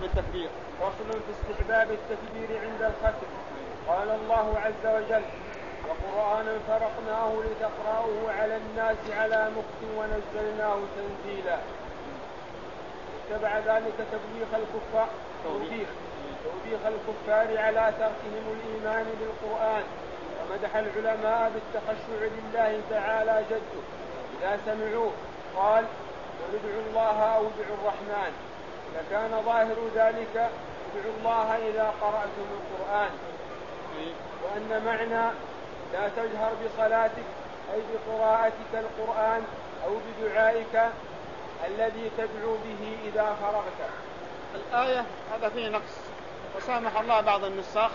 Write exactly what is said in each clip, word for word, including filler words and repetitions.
التكبير. فصل في استحباب التكبير عند الختم. قال الله عز وجل: وقرآنا فرقناه لتقرأه على الناس على مكث ونزلناه تنزيلا. اتبع ذلك توبيخ الكفار توبيخ توبيخ الكفار على تركهم الإيمان بالقرآن، ومدح العلماء بالتخشع لله تعالى جده إذا سمعوه. قال: ادعوا الله أو ادعوا الرحمن، فكان ظاهر ذلك ادعوا الله إذا قرأتم القرآن. وأن معنى لا تجهر بصلاتك أي بقراءتك القرآن أو بدعائك الذي تدعو به إذا فرغت. الآية هذا فيه نقص، وسامح الله بعض النساخ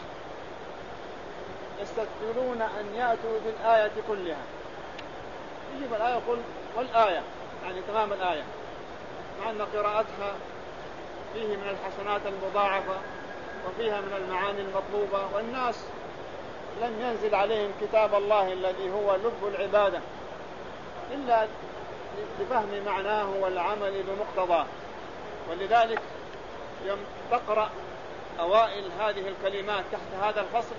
يستثقلون أن يأتوا بالآية كلها، يجيب الآية يقول والآية يعني تمام الآية، مع أن قراءتها فيه من الحسنات المضاعفة وفيها من المعاني المطلوبة، والناس لم ينزل عليهم كتاب الله الذي هو لب العبادة إلا لفهم معناه والعمل بمقتضاه. ولذلك يوم تقرأ أوائل هذه الكلمات تحت هذا الفصل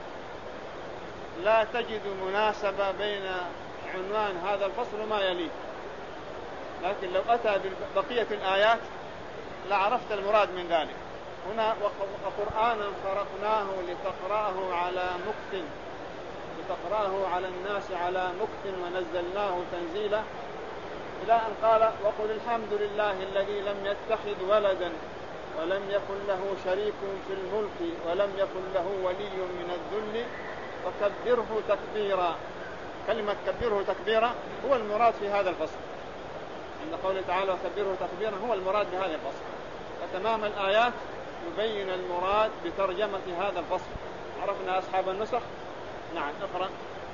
لا تجد مناسبة بين عنوان هذا الفصل وما يليه، لكن لو أتى ببقية الآيات لعرفت المراد من ذلك. هنا وقرآنا فرقناه لتقرأه على مكث لتقرأه على الناس على مكث ونزلناه تنزيلا، إلى أن قال: وقل الحمد لله الذي لم يتخذ ولدا ولم يكن له شريك في الملك ولم يكن له ولي من الذل وكبره تكبيرا. كلمة كبره تكبيرا هو المراد في هذا الفصل، عند قوله تعالى وكبره تكبيرا هو المراد بهذا الفصل. فتمام الآيات يبين المراد بترجمة هذا الفصل. عرفنا أصحاب النسخ؟ نعم اقرأ.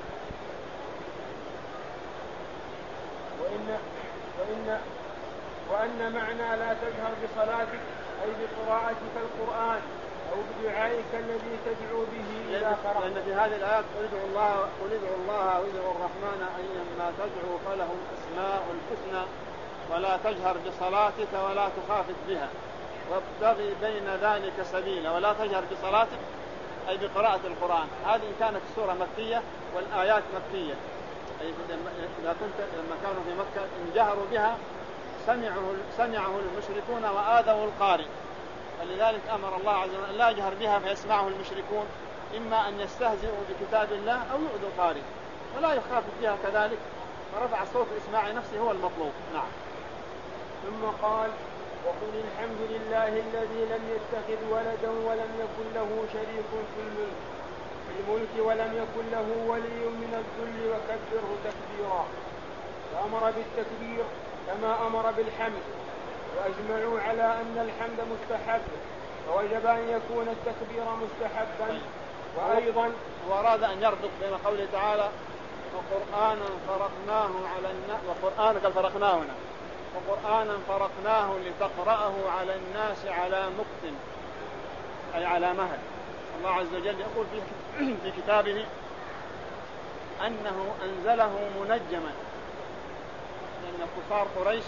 وإن, وإن, وأن معنى لا تجهر بصلاتك أي بقراءتك القرآن أو بدعائك الذي تدعو به إلى قراءة. لأن في هذه الآيات قل ادعوا الله قل ادعوا الله أو ادعوا الرحمن أيما تدعوا فله الأسماء الحسنى ولا تجهر بصلاتك ولا تخافت بها وابتغي بين ذلك سبيلا. ولا تجهر بصلاتك أي بقراءة القرآن. هذه كانت السورة مكية والآيات مكية، أي إذا كنت لما كانوا في مكة إن جهروا بها سمعه سمعه المشركون وآذوا القارئ، ولذلك أمر الله عز وجل لا يجهر بها فيسمعه المشركون، إما أن يستهزئوا بكتاب الله أو يؤذوا القارئ، ولا يخاف بها كذلك، فرفع صوت إسماع نفسه هو المطلوب. نعم. ثم قال: وقل الحمد لله الذي لم يتخذ ولدا ولم يكن له شريك في الملك في الملك ولم يكن له ولي من الذل وكبره تكبيرا. فأمر بالتكبير كما أمر بالحمد، وأجمعوا على أن الحمد مستحب، فوجب أن يكون التكبير مستحبا. وأيضا وأراد أن يربط بين قوله تعالى وقرآنا فرقناه على الناس وقرآنك فرقناه هنا وقرآنا فرقناه لتقرأه على الناس على مكث أي على مهل. الله عز وجل يقول في كتابه أنه أنزله منجما، لأن كفار قريش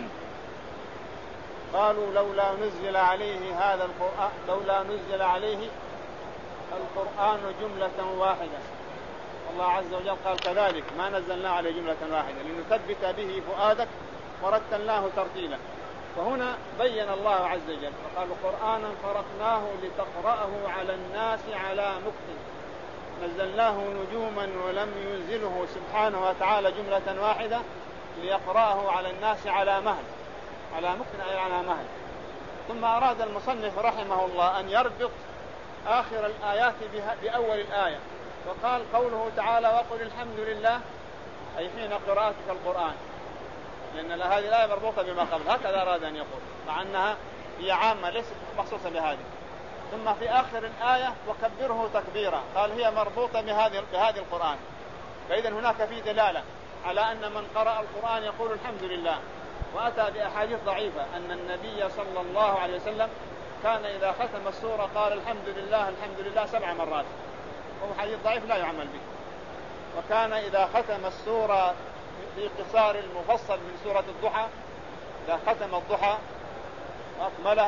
قالوا لولا نزل عليه هذا القرآن لولا نزل عليه القرآن جملة واحدة. الله عز وجل قال كذلك ما نزلنا عليه جملة واحدة لنثبت به فؤادك ورتلناه ترتيلا. وهنا بين الله عز وجل فقالوا قرآنا فرقناه لتقرأه على الناس على مكث، نزلناه نجوما ولم ينزله سبحانه وتعالى جملة واحدة ليقرأه على الناس على مهل على مكث أي على مهل. ثم أراد المصنف رحمه الله أن يربط آخر الآيات بأول الآية، وقال قوله تعالى وقل الحمد لله أي حين قراءتك القرآن، لأن هذه الآية مربوطة بما قبل، هكذا أراد أن يقول، مع أنها هي عامة ليست مخصوصة بهذه. ثم في آخر الآية وكبره تكبيرا، قال هي مربوطة بهذه بهذه القرآن. فإذا هناك في دلالة على أن من قرأ القرآن يقول الحمد لله. وأتى بأحاديث ضعيفة أن النبي صلى الله عليه وسلم كان إذا ختم السورة قال الحمد لله الحمد لله سبع مرات، وهو حديث ضعيف لا يعمل به. وكان إذا ختم السورة في قصار المفصل من سورة الضحى، إذا ختم الضحى وأكملها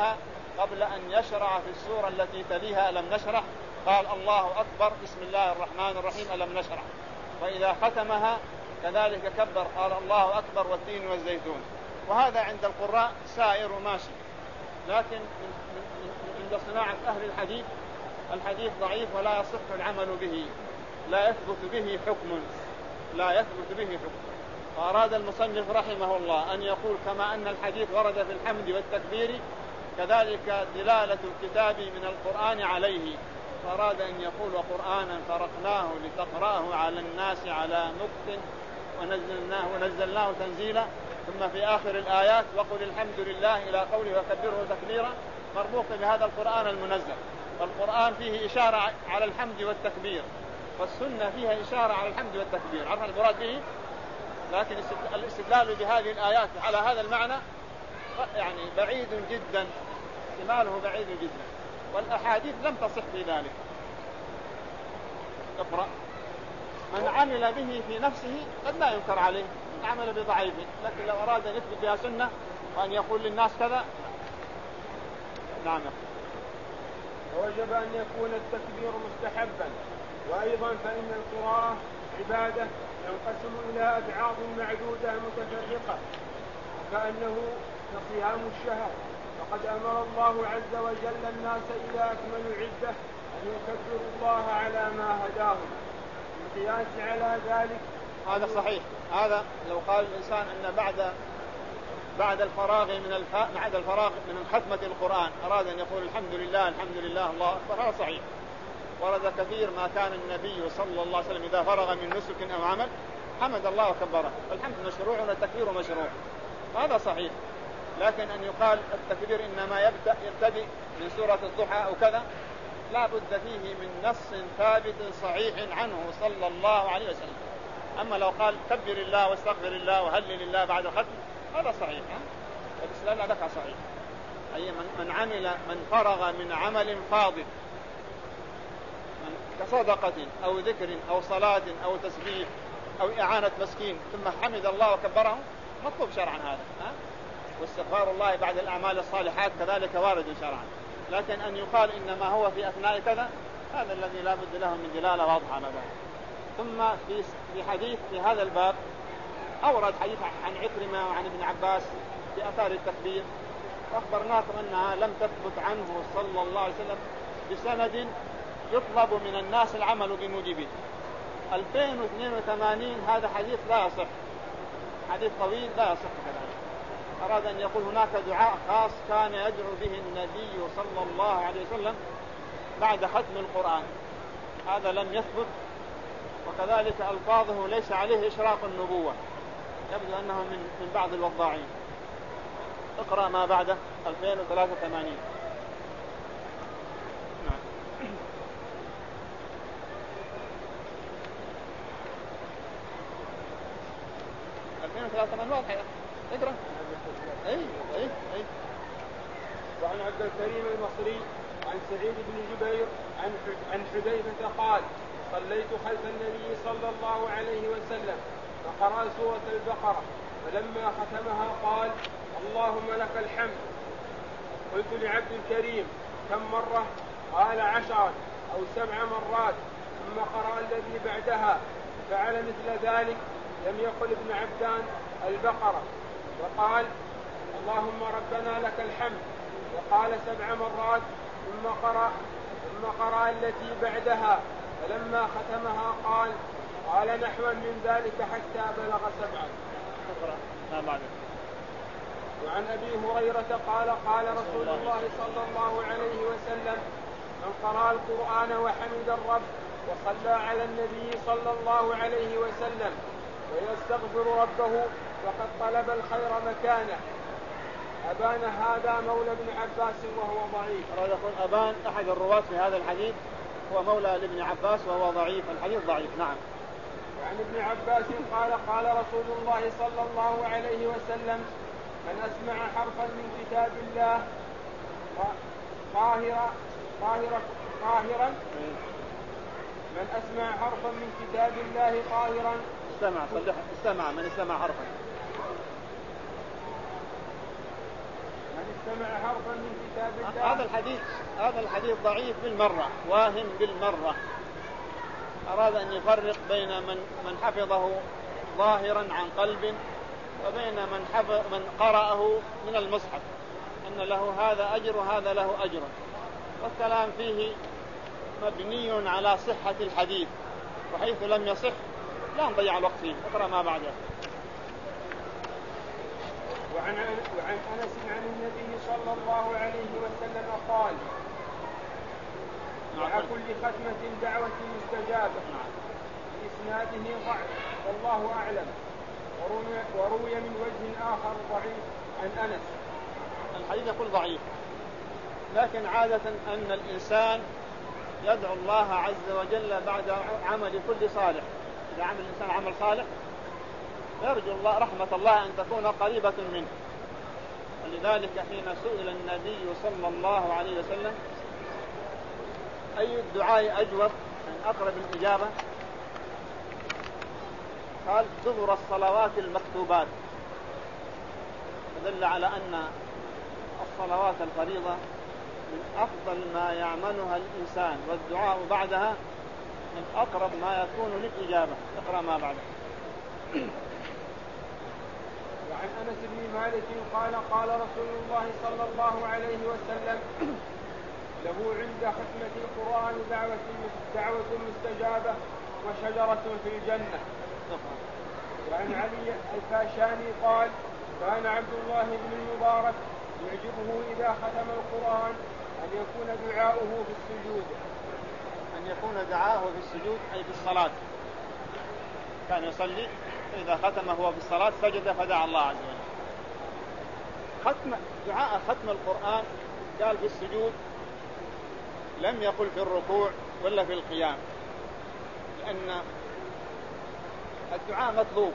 قبل أن يشرع في السورة التي تليها ألم نشرح قال الله أكبر بسم الله الرحمن الرحيم ألم نشرح، وإذا ختمها كذلك كبر قال الله أكبر والتين والزيتون. وهذا عند القراء سائر ماشي، لكن عند صناعة أهل الحديث الحديث ضعيف ولا يصح العمل به، لا يثبت به حكم لا يثبت به حكم. فأراد المصنف رحمه الله أن يقول كما أن الحديث ورد في الحمد والتكبير كذلك دلالة الكتاب من القرآن عليه، فأراد أن يقول وقرآنا فرقناه لتقرأه على الناس على مكت ونزلناه, ونزلناه تنزيلا، ثم في آخر الآيات وقل الحمد لله إلى قوله وكبره تكبيرا مربوط بهذا القرآن المنزل. فالقرآن فيه إشارة على الحمد والتكبير، والسنة فيها إشارة على الحمد والتكبير، عرف المراد به. لكن الاستدلال بهذه الآيات على هذا المعنى يعني بعيد جدا، احتماله بعيد جدا، والأحاديث لم تصح في ذلك. اقرأ. من عمل به في نفسه قد لا ينكر عليه، من عمل بضعيفه، لكن لو أراد أن يثبت بها سنة وأن يقول للناس كذا نعم. ووجب أن يكون التكبير مستحبا. وأيضا فإن القراءة عبادة ينقسم إلى أبعاد معدودة متفرقة، وكأنه كصيام الشهر، فقد أمر الله عز وجل الناس إذا أكملوا عدة أن يكبروا الله على ما هداهم. القياس على ذلك هذا صحيح. هذا لو قال الإنسان أن بعد بعد الفراغ من الف... بعد الفراغ من ختمة القرآن أراد أن يقول الحمد لله الحمد لله الله أكبر، هذا صحيح. ورد كثير ما كان النبي صلى الله عليه وسلم إذا فرغ من نسك أو عمل حمد الله وكبره، الحمد مشروع والتكبير مشروع، هذا صحيح. لكن أن يقال التكبير إنما يبدأ يبتدئ من سورة الضحى أو كذا لا بد فيه من نص ثابت صحيح عنه صلى الله عليه وسلم. أما لو قال كبر الله واستغفر الله وهلل الله بعد الختم هذا صحيح، الإسلام لك صحيح. أي من, من عمل من فرغ من عمل فاضل كصدقة أو ذكر أو صلاة أو تسبيح أو إعانة مسكين ثم حمد الله وكبره مطلوب شرعا هذا، ها؟ واستغفار الله بعد الأعمال الصالحات كذلك وارد شرعا. لكن أن يقال إنما هو في أثناء كذا هذا الذي لا بد له من دلالة واضحة على ذلك. ثم في في حديث في هذا الباب أورد حديث عن عكرمة وعن ابن عباس في آثار التكبير، وأخبرناكم أنها لم تثبت عنه صلى الله عليه وسلم بسند يطلب من الناس العمل بموجبه. ألفين واثنين وثمانين هذا حديث لا يصح، حديث طويل لا يصح كذلك. أراد أن يقول هناك دعاء خاص كان يدعو به النبي صلى الله عليه وسلم بعد ختم القرآن، هذا لم يثبت، وكذلك ألفاظه ليس عليه إشراق النبوة، يبدو أنه من من بعض الوضاعين. اقرأ ما بعده ألفين وثلاثة وثمانين. نعم. ألفين وثلاثة وثمانين واضح، اقرأ. أي أي أي. وعن عبد الكريم المصري عن سعيد بن جبير عن عن حذيفة قال صليت خلف النبي صلى الله عليه وسلم فقرأ سورة البقرة، فلما ختمها قال اللهم لك الحمد. قلت لعبد الكريم كم مرة؟ قال عشرا أو سبع مرات، ثم قرأ الذي بعدها فعل مثل ذلك. لم يقل ابن عبدان البقرة، وقال اللهم ربنا لك الحمد، وقال سبع مرات، ثم قرأ ثم قرأ التي بعدها، فلما ختمها قال قال نحوا من ذلك حتى بلغ سبعا. وعن أبي هريرة قال قال رسول الله صلى الله عليه وسلم من قرأ القرآن وحمد الرب وصلى على النبي صلى الله عليه وسلم ويستغفر ربه فقد طلب الخير مكانه. أبان هذا مولى ابن عباس وهو ضعيف. يقول أبان أحد الرواة في هذا الحديث هو مولى لابن عباس وهو ضعيف، الحديث ضعيف. نعم. وعن ابن عباس قال قال رسول الله صلى الله عليه وسلم من أسمع حرفا من كتاب الله قاهرا قاهرا قاهرا من أسمع حرفا من كتاب الله قاهرا استمع استمع من استمع حرفا من من استمع حرفا من كتاب الله. هذا الحديث هذا الحديث ضعيف بالمرة، واهم بالمرة. أراد أن يفرق بين من من حفظه ظاهرا عن قلب وبين من حفظ من قرأه من المصحف، أن له هذا أجر وهذا له أجر، والكلام فيه مبني على صحة الحديث، وحيث لم يصح لا نضيع الوقت فيه. اقرأ ما بعده. وعن وعن أنس عن النبي صلى الله عليه وسلم قال: مع كل ختمة دعوة مستجابة. بإسناده ضعف والله أعلم. وروي من وجه آخر ضعيف عن أنس. الحديث يقول ضعيف، لكن عادة أن الإنسان يدعو الله عز وجل بعد عمل كل صالح. إذا عمل الإنسان عمل صالح يرجو الله رحمة الله أن تكون قريبة منه. ولذلك حين سئل النبي صلى الله عليه وسلم أي الدعاء أجوب أن أقرب الإجابة، قال: دبر الصلوات المكتوبات. فدل على أن الصلوات الفريضة من أفضل ما يعملها الإنسان، والدعاء بعدها من أقرب ما يكون للإجابة. اقرأ ما بعده. وعن أنس بن مالك قال: قال رسول الله صلى الله عليه وسلم: له عند ختمة القرآن دعوة دعوة مستجابة وشجرة في الجنة. وعن علي الكاشاني قال: كان عبد الله بن المبارك يعجبه إذا ختم القرآن أن يكون دعاؤه في السجود. أن يكون دعاؤه في السجود أي في الصلاة. كان يصلي إذا ختم هو في الصلاة سجد فدعا الله عز وجل. ختم دعاء ختم القرآن قال في السجود، لم يقل في الركوع ولا في القيام، لأن الدعاء مطلوب،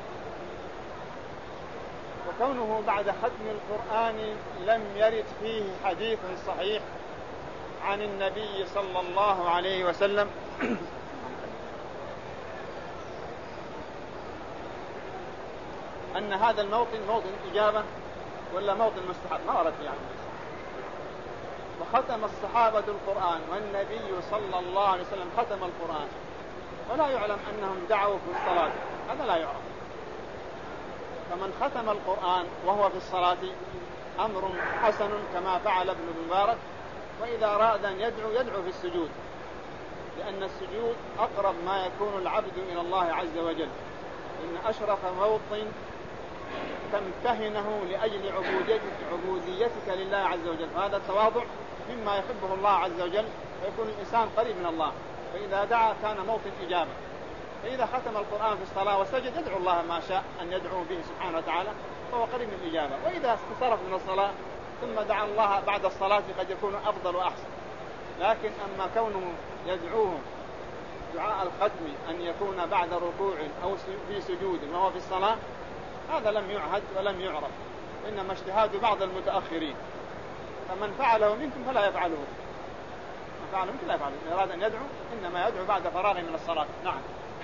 وكونه بعد ختم القرآن لم يرد فيه حديث صحيح عن النبي صلى الله عليه وسلم أن هذا الموطن موطن إجابة ولا موطن مستحب، ما ورد يعني. وختم الصحابة القرآن والنبي صلى الله عليه وسلم ختم القرآن، ولا يعلم أنهم دعوا في الصلاة، هذا لا يعرف. فمن ختم القرآن وهو في الصلاة أمر حسن كما فعل ابن المبارك، وإذا أراد أن يدعو يدعو في السجود، لأن السجود أقرب ما يكون العبد إلى الله عز وجل. إن أشرف موطن تمتهنه لأجل عبوديتك, عبوديتك لله عز وجل، هذا التواضع مما يحبه الله عز وجل، ويكون الإنسان قريب من الله. فإذا دعا كان موطن إجابة. فإذا ختم القرآن في الصلاة وسجد يدعو الله ما شاء أن يدعو به سبحانه وتعالى، فهو قريب من الإجابة. وإذا استطرف من الصلاة ثم دعا الله بعد الصلاة قد يكون أفضل وأحسن. لكن أما كونه يدعوه دعاء الختم أن يكون بعد ركوع أو في سجود وهو في الصلاة، هذا لم يعهد ولم يعرف، إنما اجتهاد بعض المتأخرين. فمن فعله منكم فلا يفعله، من فعله منكم لا يفعله. إن أراد أن يدعو إنما يدعو بعد فراغ من الصلاة. نعم.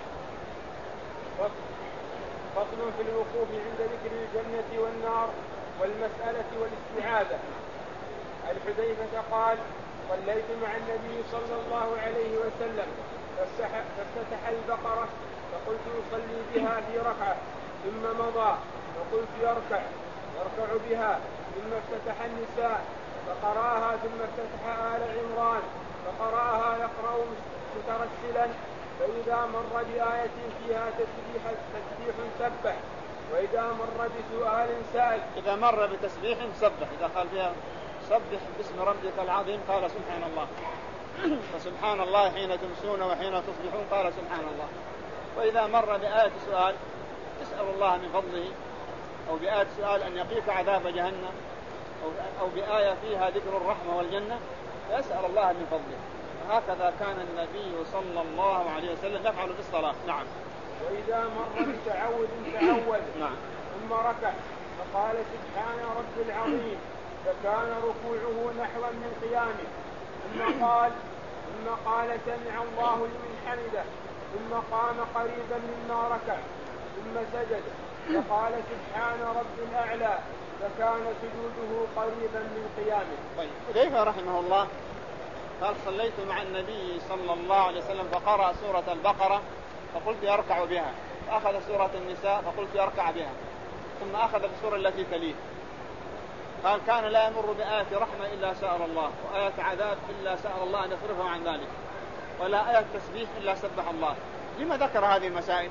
فصل في الوقوف عند ذكر الجنة والنار والمسألة والاستعاذة. عن حذيفة قال: صليت مع النبي صلى الله عليه وسلم فافتتح البقرة فقلت يصلي بها في ركعة ثم مضى فقلت يركع يركع بها ثم افتتح النساء فقراها ثم افتتح آل عمران فقراها يقرأ مترسلا، فإذا مر بآية فيها تسبيح تسبيح سبح، وإذا مر بسؤال سأل. إذا مر بتسبيح سبح، إذا قال فيها سبح باسم ربك العظيم قال سبحان الله، فسبحان الله حين تمسون وحين تصبحون قال سبحان الله. وإذا مر بآية سؤال تسأل الله من فضله، أو بآية سؤال أن يقيك عذاب جهنم، أو بآية فيها ذكر الرحمة والجنة، فيسأل الله من فضله. وهكذا كان النبي صلى الله عليه وسلم يفعل في الصلاة. نعم. وإذا مر بتعوذ تعوذ نعم. ثم ركع فقال سبحان رب العظيم، فكان ركوعه نحوا من قيامه، ثم قال ثم قال سمع الله لمن حمده، ثم قام قريبا مما ركع، ثم سجد فقال سبحان رب الأعلى فكان سجوده قريبا من قيامه. طيب حذيفة رحمه الله قال صليت مع النبي صلى الله عليه وسلم فقرأ سورة البقرة فقلت يركع بها، فأخذ سورة النساء فقلت يركع بها، ثم أخذ بالسورة التي تليه. قال كان لا يمر بآية رحمة إلا سأل الله، وآية عذاب إلا سأل الله أن يصرفه عن ذلك، ولا آية تسبيح إلا سبح الله. لما ذكر هذه المسائل؟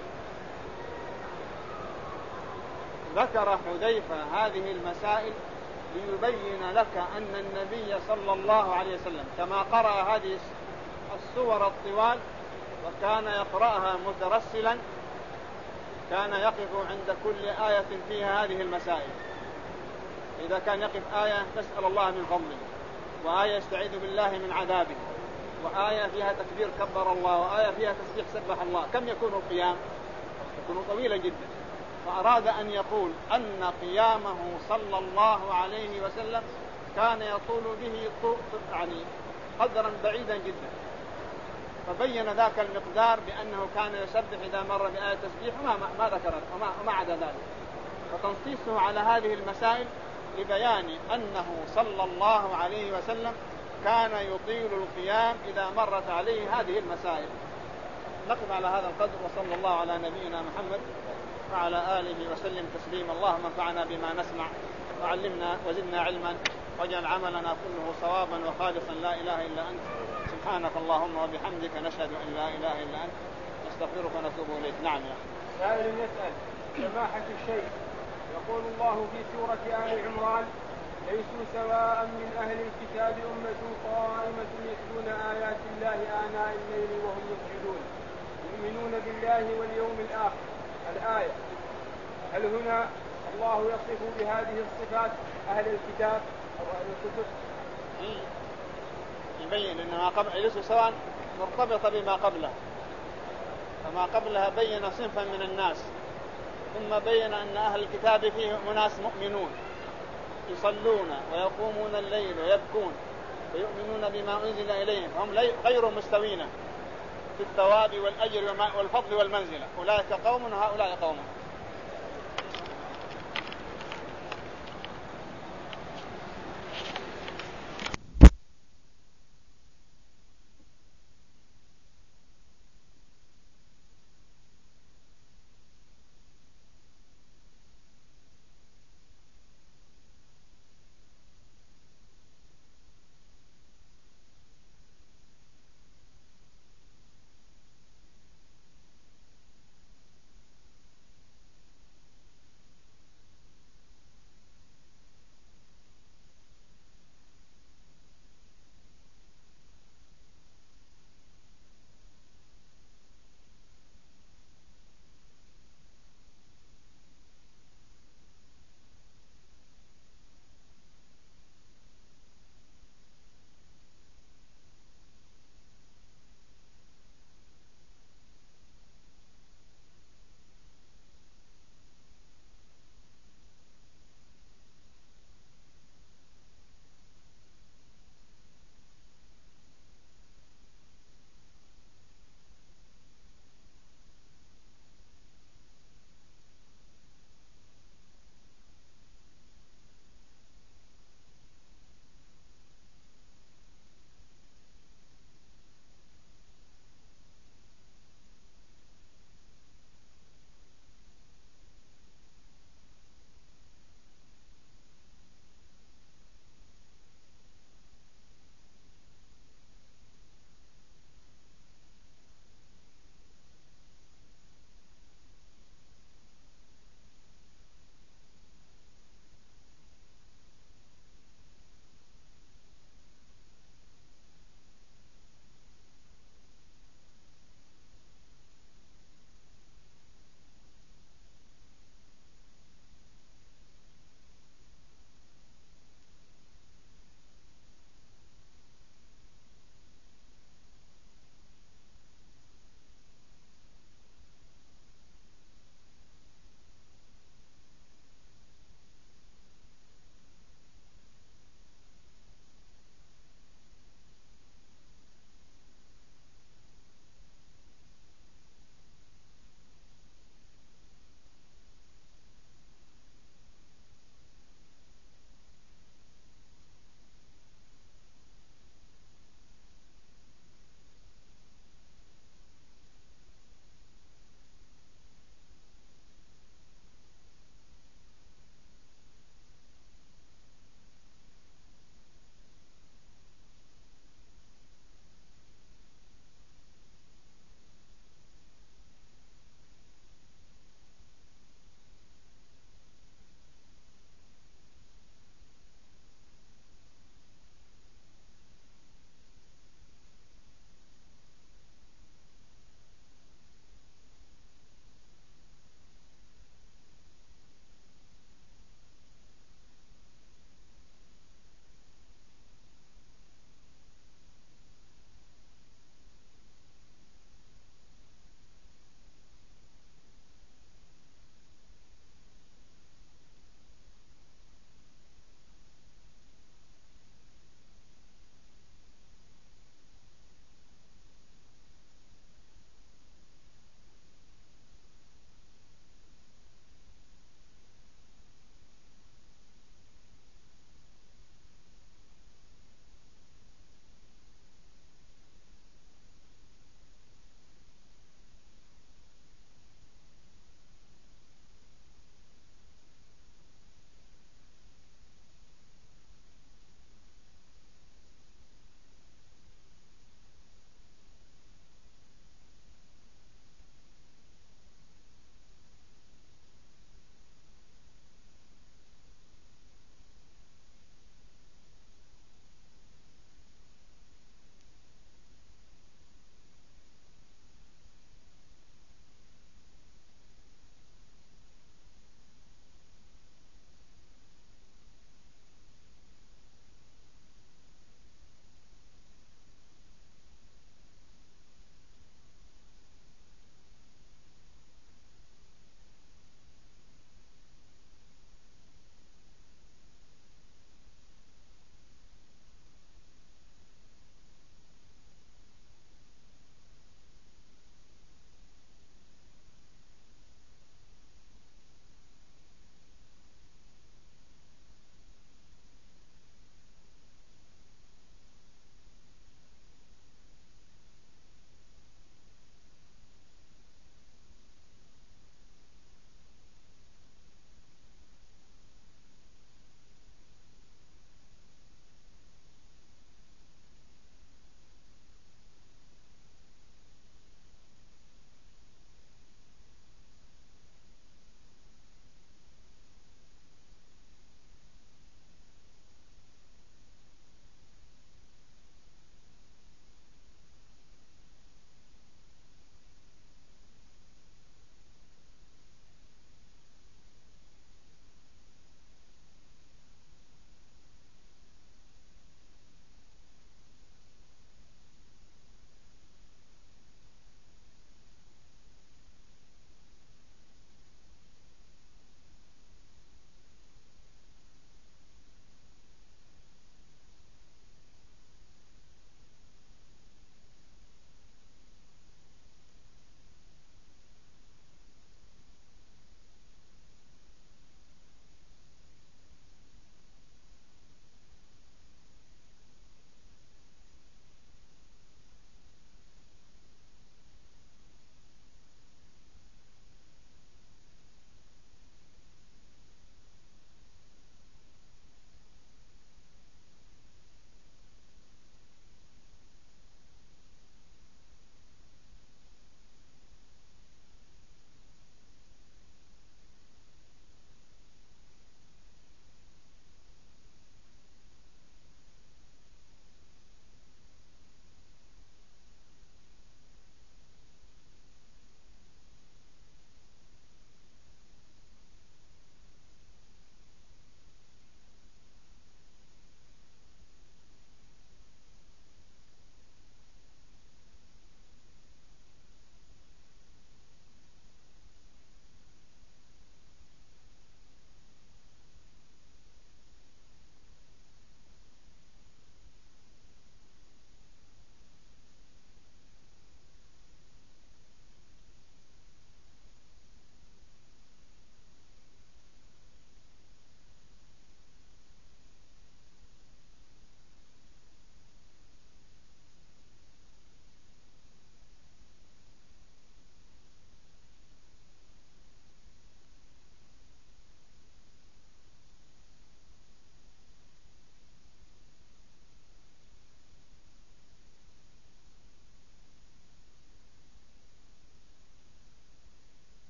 ذكر حذيفة هذه المسائل ليبين لك أن النبي صلى الله عليه وسلم كما قرأ هذه السور الطوال وكان يقرأها مترسلا كان يقف عند كل آية فيها هذه المسائل. إذا كان يقف آية نسأل الله من فضله، وآية يستعيذ بالله من عذابه، وآية فيها تكبير كبر الله، وآية فيها تسبيح سبح الله، كم يكون القيام؟ يكون طويلا جدا. فأراد أن يقول أن قيامه صلى الله عليه وسلم كان يطول به يعني قدرا بعيدا جدا، فبين ذاك المقدار بأنه كان يسبح إذا مر بآية تسبيح وما ما ذكر وما, وما عدا ذلك، وتنصيصه على هذه المسائل لبيان أنه صلى الله عليه وسلم كان يطيل القيام إذا مرت عليه هذه المسائل. نقف على هذا القدر، وصلى الله على نبينا محمد وعلى آله وسلم تسليما. اللهم انفعنا بما نسمع وعلمنا وزدنا علما واجعل عملنا كله صوابا وخالصا لا إله إلا أنت. سبحانك اللهم وبحمدك نشهد أن لا إله إلا أنت نستغفرك ونتوب إليك. نعم يا أخي. سائل يسأل سماحة الشيخ، يقول الله في سورة آل عمران ليسوا سواء من أهل الكتاب أمة قائمة يتلون آيات الله آناء الليل وهم يسجدون يؤمنون بالله واليوم الآخر. الآية هل هنا الله يصف بهذه الصفات أهل الكتاب أو أهل الكتب؟ يبين أن ما قبل ليسوا سواء مرتبطة بما قبله، فما قبلها بين صنفا من الناس، ثم بين أن أهل الكتاب فيه أناس مؤمنون يصلون ويقومون الليل ويبكون ويؤمنون بما أنزل إليهم، هم غير مستوين في الثواب والأجر والفضل والمنزلة، أولئك قوم وهؤلاء قوم.